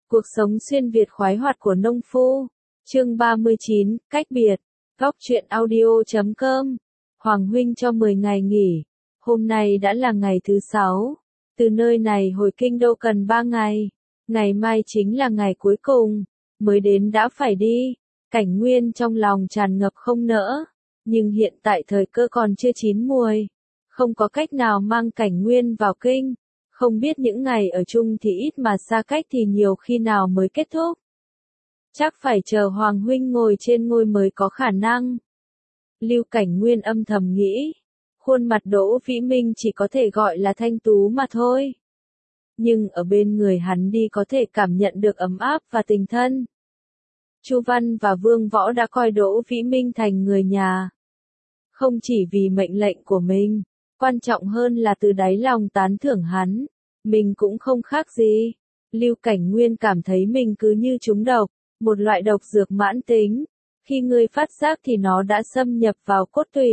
Cuộc sống xuyên Việt khoái hoạt của nông phu. Chương 39, cách biệt. Góc truyện audio.com. Hoàng huynh cho 10 ngày nghỉ. Hôm nay đã là ngày thứ 6. Từ nơi này hồi kinh đô cần 3 ngày. Ngày mai chính là ngày cuối cùng. Mới đến đã phải đi. Cảnh Nguyên trong lòng tràn ngập không nỡ. Nhưng hiện tại thời cơ còn chưa chín muồi. Không có cách nào mang Cảnh Nguyên vào kinh. Không biết những ngày ở chung thì ít mà xa cách thì nhiều khi nào mới kết thúc. Chắc phải chờ Hoàng huynh ngồi trên ngôi mới có khả năng. Lưu Cảnh Nguyên âm thầm nghĩ. Khuôn mặt Đỗ Vĩ Minh chỉ có thể gọi là thanh tú mà thôi. Nhưng ở bên người hắn đi có thể cảm nhận được ấm áp và tình thân. Chu Văn và Vương Võ đã coi Đỗ Vĩ Minh thành người nhà. Không chỉ vì mệnh lệnh của mình. Quan trọng hơn là từ đáy lòng tán thưởng hắn. Mình cũng không khác gì. Lưu Cảnh Nguyên cảm thấy mình cứ như trúng độc. Một loại độc dược mãn tính. Khi ngươi phát giác thì nó đã xâm nhập vào cốt tủy.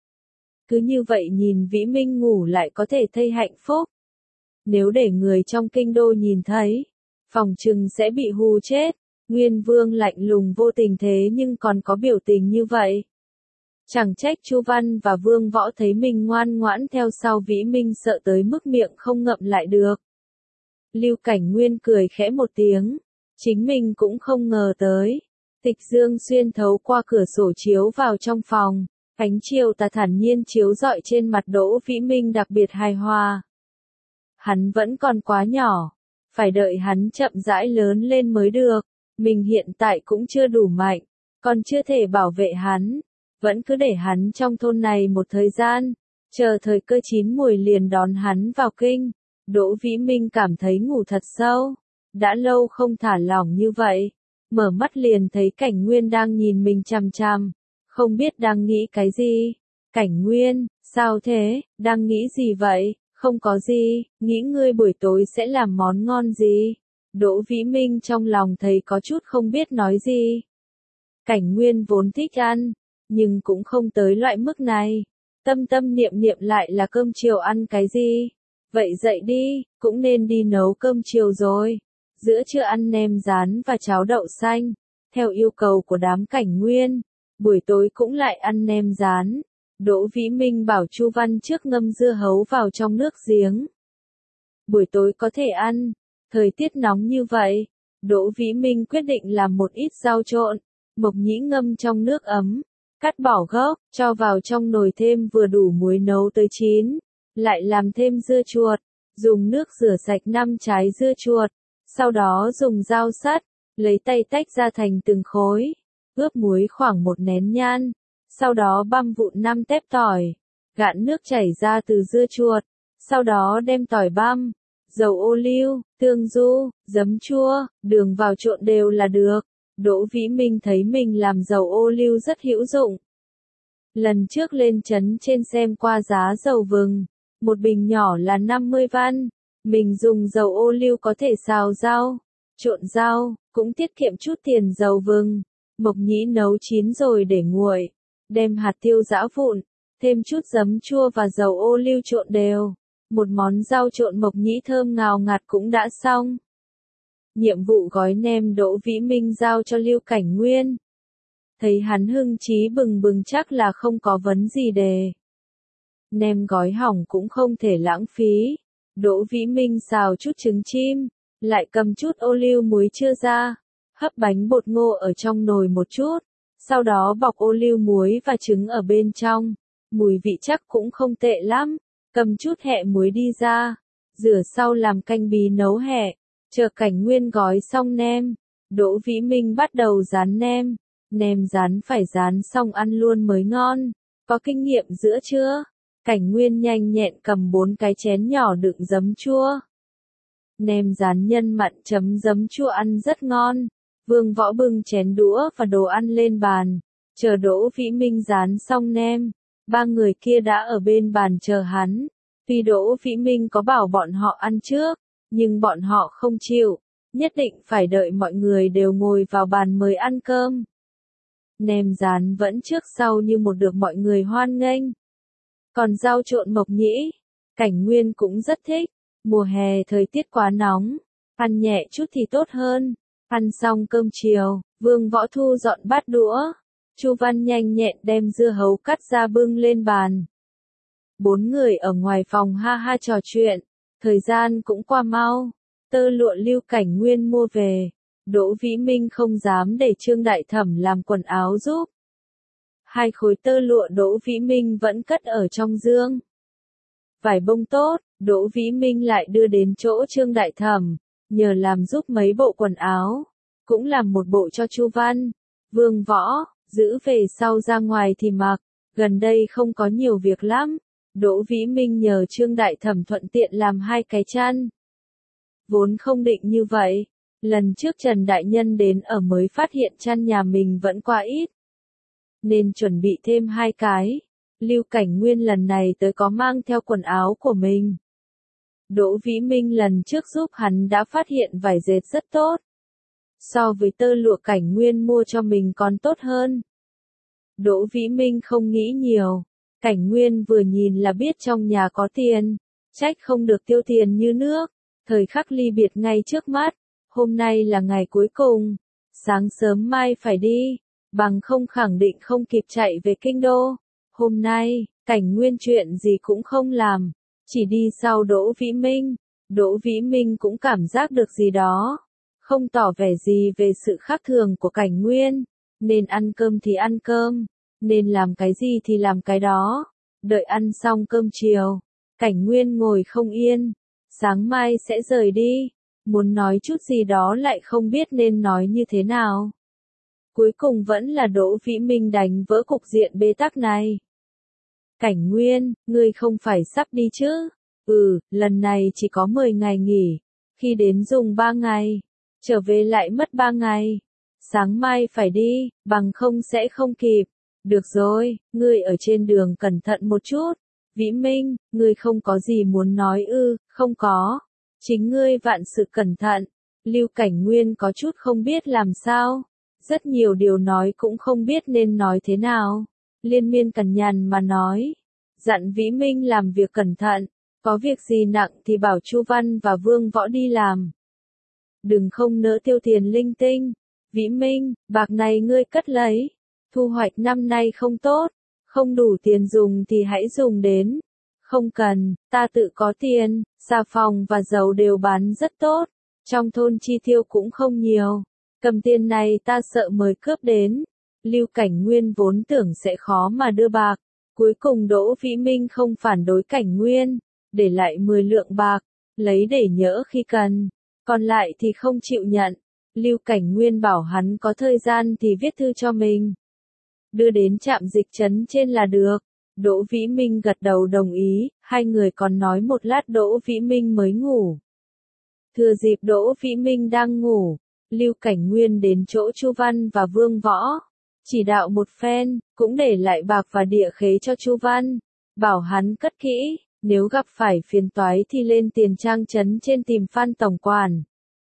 Cứ như vậy nhìn Vĩ Minh ngủ lại có thể thấy hạnh phúc. Nếu để người trong kinh đô nhìn thấy, phòng trừng sẽ bị hù chết. Nguyên Vương lạnh lùng vô tình thế nhưng còn có biểu tình như vậy. Chẳng trách Chu Văn và Vương Võ thấy mình ngoan ngoãn theo sau Vĩ Minh sợ tới mức miệng không ngậm lại được. Lưu Cảnh Nguyên cười khẽ một tiếng. Chính mình cũng không ngờ tới. Tịch dương xuyên thấu qua cửa sổ chiếu vào trong phòng. Ánh chiều tà thản nhiên chiếu rọi trên mặt Đỗ Vĩ Minh đặc biệt hài hòa. Hắn vẫn còn quá nhỏ. Phải đợi hắn chậm rãi lớn lên mới được. Mình hiện tại cũng chưa đủ mạnh. Còn chưa thể bảo vệ hắn. Vẫn cứ để hắn trong thôn này một thời gian, chờ thời cơ chín muồi liền đón hắn vào kinh. Đỗ Vĩ Minh cảm thấy ngủ thật sâu, đã lâu không thả lỏng như vậy. Mở mắt liền thấy Cảnh Nguyên đang nhìn mình chằm chằm, không biết đang nghĩ cái gì. Cảnh Nguyên, sao thế, đang nghĩ gì vậy? Không có gì, nghĩ ngươi buổi tối sẽ làm món ngon gì? Đỗ Vĩ Minh trong lòng thấy có chút không biết nói gì. Cảnh Nguyên vốn thích ăn. Nhưng cũng không tới loại mức này. Tâm tâm niệm niệm lại là cơm chiều ăn cái gì? Vậy dậy đi, cũng nên đi nấu cơm chiều rồi. Giữa trưa ăn nem rán và cháo đậu xanh. Theo yêu cầu của đám Cảnh Nguyên. Buổi tối cũng lại ăn nem rán. Đỗ Vĩ Minh bảo Chu Văn trước ngâm dưa hấu vào trong nước giếng. Buổi tối có thể ăn. Thời tiết nóng như vậy. Đỗ Vĩ Minh quyết định làm một ít rau trộn. Mộc nhĩ ngâm trong nước ấm. Cắt bỏ gốc, cho vào trong nồi thêm vừa đủ muối nấu tới chín. Lại làm thêm dưa chuột. Dùng nước rửa sạch 5 trái dưa chuột. Sau đó dùng dao sắt, lấy tay tách ra thành từng khối. Ướp muối khoảng 1 nén nhang. Sau đó băm vụn 5 tép tỏi. Gạn nước chảy ra từ dưa chuột. Sau đó đem tỏi băm, dầu ô liu, tương du, giấm chua, đường vào trộn đều là được. Đỗ Vĩ Minh thấy mình làm dầu ô liu rất hữu dụng. Lần trước lên trấn trên xem qua giá dầu vừng, một bình nhỏ là 50 văn. Mình dùng dầu ô liu có thể xào rau, trộn rau, cũng tiết kiệm chút tiền dầu vừng. Mộc nhĩ nấu chín rồi để nguội, đem hạt tiêu giã vụn, thêm chút giấm chua và dầu ô liu trộn đều. Một món rau trộn mộc nhĩ thơm ngào ngạt cũng đã xong. Nhiệm vụ gói nem Đỗ Vĩ Minh giao cho Lưu Cảnh Nguyên. Thấy hắn hưng trí bừng bừng chắc là không có vấn gì đề. Nem gói hỏng cũng không thể lãng phí. Đỗ Vĩ Minh xào chút trứng chim, lại cầm chút ô liu muối chưa ra, hấp bánh bột ngô ở trong nồi một chút, sau đó bọc ô liu muối và trứng ở bên trong. Mùi vị chắc cũng không tệ lắm. Cầm chút hẹ muối đi ra, rửa sau làm canh bí nấu hẹ. Chờ Cảnh Nguyên gói xong nem, Đỗ Vĩ Minh bắt đầu rán nem. Nem rán phải rán xong ăn luôn mới ngon. Có kinh nghiệm giữa chưa? Cảnh Nguyên nhanh nhẹn cầm 4 cái chén nhỏ đựng giấm chua. Nem rán nhân mặn chấm giấm chua ăn rất ngon. Vương Võ bưng chén đũa và đồ ăn lên bàn. Chờ Đỗ Vĩ Minh rán xong nem, 3 người kia đã ở bên bàn chờ hắn. Tuy Đỗ Vĩ Minh có bảo bọn họ ăn trước, nhưng bọn họ không chịu, nhất định phải đợi mọi người đều ngồi vào bàn mới ăn cơm. Nem rán vẫn trước sau như một được mọi người hoan nghênh. Còn rau trộn mộc nhĩ, Cảnh Nguyên cũng rất thích. Mùa hè thời tiết quá nóng, Ăn nhẹ chút thì tốt hơn. Ăn xong cơm chiều, Vương Võ thu dọn bát đũa. Chu Văn nhanh nhẹn đem dưa hấu cắt ra bưng lên bàn. 4 người ở ngoài phòng ha ha trò chuyện, thời gian cũng qua mau. Tơ lụa Lưu Cảnh Nguyên mua về, Đỗ Vĩ Minh không dám để Trương Đại Thẩm làm quần áo giúp. 2 khối tơ lụa Đỗ Vĩ Minh vẫn cất ở trong dương. Vải bông tốt, Đỗ Vĩ Minh lại đưa đến chỗ Trương Đại Thẩm, nhờ làm giúp mấy bộ quần áo, cũng làm một bộ cho Chu Văn, Vương Võ, giữ về sau ra ngoài thì mặc, gần đây không có nhiều việc lắm. Đỗ Vĩ Minh nhờ Trương Đại Thẩm thuận tiện làm 2 cái chăn. Vốn không định như vậy, lần trước Trần Đại Nhân đến ở mới phát hiện chăn nhà mình vẫn quá ít, nên chuẩn bị thêm 2 cái. Lưu Cảnh Nguyên lần này tới có mang theo quần áo của mình. Đỗ Vĩ Minh lần trước giúp hắn đã phát hiện vải dệt rất tốt. So với tơ lụa Cảnh Nguyên mua cho mình còn tốt hơn. Đỗ Vĩ Minh không nghĩ nhiều. Cảnh Nguyên vừa nhìn là biết trong nhà có tiền. Trách không được tiêu tiền như nước. Thời khắc ly biệt ngay trước mắt. Hôm nay là ngày cuối cùng. Sáng sớm mai phải đi. Bằng không khẳng định không kịp chạy về kinh đô. Hôm nay, Cảnh Nguyên chuyện gì cũng không làm. Chỉ đi sau Đỗ Vĩ Minh. Đỗ Vĩ Minh cũng cảm giác được gì đó. Không tỏ vẻ gì về sự khác thường của Cảnh Nguyên. Nên ăn cơm thì ăn cơm. Nên làm cái gì thì làm cái đó. Đợi ăn xong cơm chiều. Cảnh Nguyên ngồi không yên. Sáng mai sẽ rời đi. Muốn nói chút gì đó lại không biết nên nói như thế nào. Cuối cùng vẫn là Đỗ Vĩ Minh đánh vỡ cục diện bế tắc này. Cảnh Nguyên, ngươi không phải sắp đi chứ? Lần này chỉ có 10 ngày nghỉ. Khi đến dùng 3 ngày. Trở về lại mất 3 ngày. Sáng mai phải đi, bằng không sẽ không kịp. Được rồi, ngươi ở trên đường cẩn thận một chút. Vĩ Minh, ngươi không có gì muốn nói ư? Không có. Chính ngươi vạn sự cẩn thận. Lưu Cảnh Nguyên có chút không biết làm sao. Rất nhiều điều nói cũng không biết nên nói thế nào. Liên miên cằn nhằn mà nói. Dặn Vĩ Minh làm việc cẩn thận. Có việc gì nặng thì bảo Chu Văn và Vương Võ đi làm. Đừng không nỡ tiêu tiền linh tinh. Vĩ Minh, bạc này ngươi cất lấy. Thu hoạch năm nay không tốt. Không đủ tiền dùng thì hãy dùng đến. Không cần, ta tự có tiền. Xà phòng và dầu đều bán rất tốt. Trong thôn chi tiêu cũng không nhiều. Cầm tiền này ta sợ mới cướp đến. Lưu Cảnh Nguyên vốn tưởng sẽ khó mà đưa bạc. Cuối cùng Đỗ Vĩ Minh không phản đối Cảnh Nguyên. Để lại 10 lượng bạc. Lấy để nhỡ khi cần. Còn lại thì không chịu nhận. Lưu Cảnh Nguyên bảo hắn có thời gian thì viết thư cho mình. Đưa đến trạm dịch trấn trên là được. Đỗ Vĩ Minh gật đầu đồng ý. 2 người còn nói một lát Đỗ Vĩ Minh mới ngủ. Thừa dịp Đỗ Vĩ Minh đang ngủ. Lưu Cảnh Nguyên đến chỗ Chu Văn và Vương Võ. Chỉ đạo một phen, cũng để lại bạc và địa khế cho Chu Văn. Bảo hắn cất kỹ, nếu gặp phải phiền toái thì lên Tiền Trang trấn trên tìm Phan tổng quản.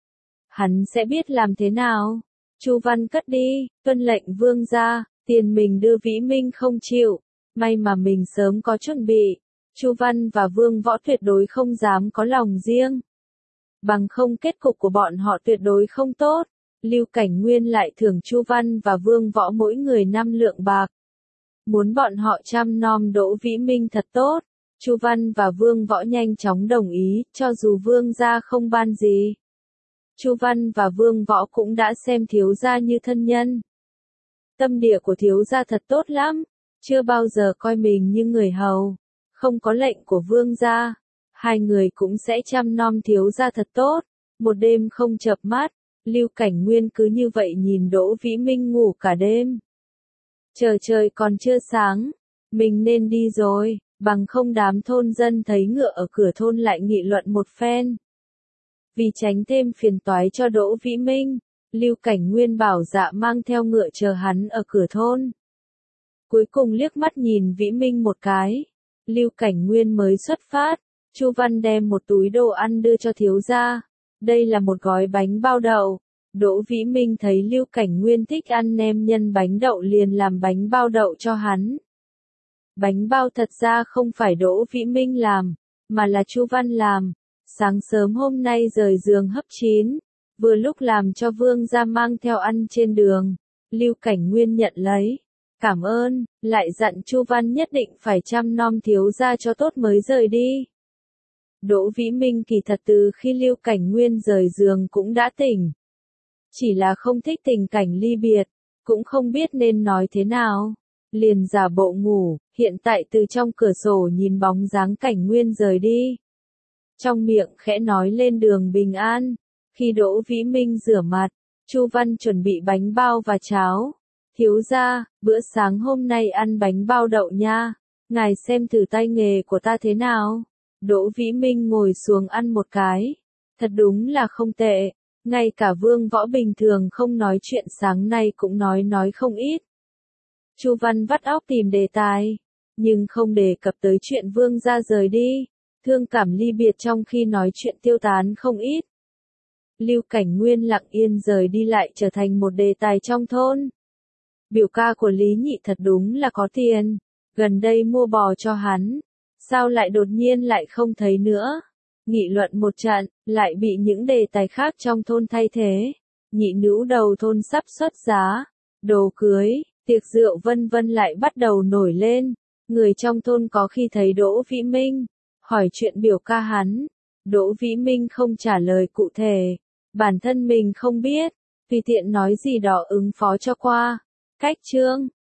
Hắn sẽ biết làm thế nào. Chu Văn cất đi, tuân lệnh vương gia, tiền mình đưa Vĩ Minh không chịu. May mà mình sớm có chuẩn bị. Chu Văn và Vương Võ tuyệt đối không dám có lòng riêng. Bằng không kết cục của bọn họ tuyệt đối không tốt. Lưu Cảnh Nguyên lại thưởng Chu Văn và Vương Võ mỗi người 5 lượng bạc. Muốn bọn họ chăm nom Đỗ Vĩ Minh thật tốt. Chu Văn và Vương Võ nhanh chóng đồng ý, cho dù Vương gia không ban gì. Chu Văn và Vương Võ cũng đã xem thiếu gia như thân nhân. Tâm địa của thiếu gia thật tốt lắm, chưa bao giờ coi mình như người hầu. Không có lệnh của Vương gia, 2 người cũng sẽ chăm nom thiếu gia thật tốt. Một đêm không chợp mắt, Lưu Cảnh Nguyên cứ như vậy nhìn Đỗ Vĩ Minh ngủ cả đêm. Trời còn chưa sáng, mình nên đi rồi, bằng không đám thôn dân thấy ngựa ở cửa thôn lại nghị luận một phen. Vì tránh thêm phiền toái cho Đỗ Vĩ Minh, Lưu Cảnh Nguyên bảo dạ mang theo ngựa chờ hắn ở cửa thôn. Cuối cùng liếc mắt nhìn Vĩ Minh một cái, Lưu Cảnh Nguyên mới xuất phát. Chu Văn đem một túi đồ ăn đưa cho thiếu gia. Đây là một gói bánh bao đậu. Đỗ Vĩ Minh thấy Lưu Cảnh Nguyên thích ăn nem nhân bánh đậu liền làm bánh bao đậu cho hắn. Bánh bao thật ra không phải Đỗ Vĩ Minh làm, mà là Chu Văn làm. Sáng sớm hôm nay rời giường hấp chín, vừa lúc làm cho Vương gia mang theo ăn trên đường. Lưu Cảnh Nguyên nhận lấy, cảm ơn, lại dặn Chu Văn nhất định phải chăm nom thiếu gia cho tốt mới rời đi. Đỗ Vĩ Minh kỳ thật từ khi Lưu Cảnh Nguyên rời giường cũng đã tỉnh. Chỉ là không thích tình cảnh ly biệt, cũng không biết nên nói thế nào. Liền giả bộ ngủ, hiện tại từ trong cửa sổ nhìn bóng dáng Cảnh Nguyên rời đi. Trong miệng khẽ nói lên đường bình an. Khi Đỗ Vĩ Minh rửa mặt, Chu Văn chuẩn bị bánh bao và cháo. Thiếu gia, bữa sáng hôm nay ăn bánh bao đậu nha. Ngài xem thử tay nghề của ta thế nào. Đỗ Vĩ Minh ngồi xuống ăn một cái. Thật đúng là không tệ. Ngay cả Vương Võ bình thường không nói chuyện sáng nay cũng nói không ít. Chu Văn vắt óc tìm đề tài, nhưng không đề cập tới chuyện Vương gia rời đi. Thương cảm ly biệt trong khi nói chuyện tiêu tán không ít. Lưu Cảnh Nguyên lặng yên rời đi lại trở thành một đề tài trong thôn. Biểu ca của Lý Nhị thật đúng là có tiền, gần đây mua bò cho hắn, sao lại đột nhiên lại không thấy nữa. Nghị luận một trận, lại bị những đề tài khác trong thôn thay thế. Nhị nữ đầu thôn sắp xuất giá, đồ cưới, tiệc rượu vân vân lại bắt đầu nổi lên. Người trong thôn có khi thấy Đỗ Vĩ Minh, hỏi chuyện biểu ca hắn. Đỗ Vĩ Minh không trả lời cụ thể, bản thân mình không biết, tùy tiện nói gì đó ứng phó cho qua. Cách chương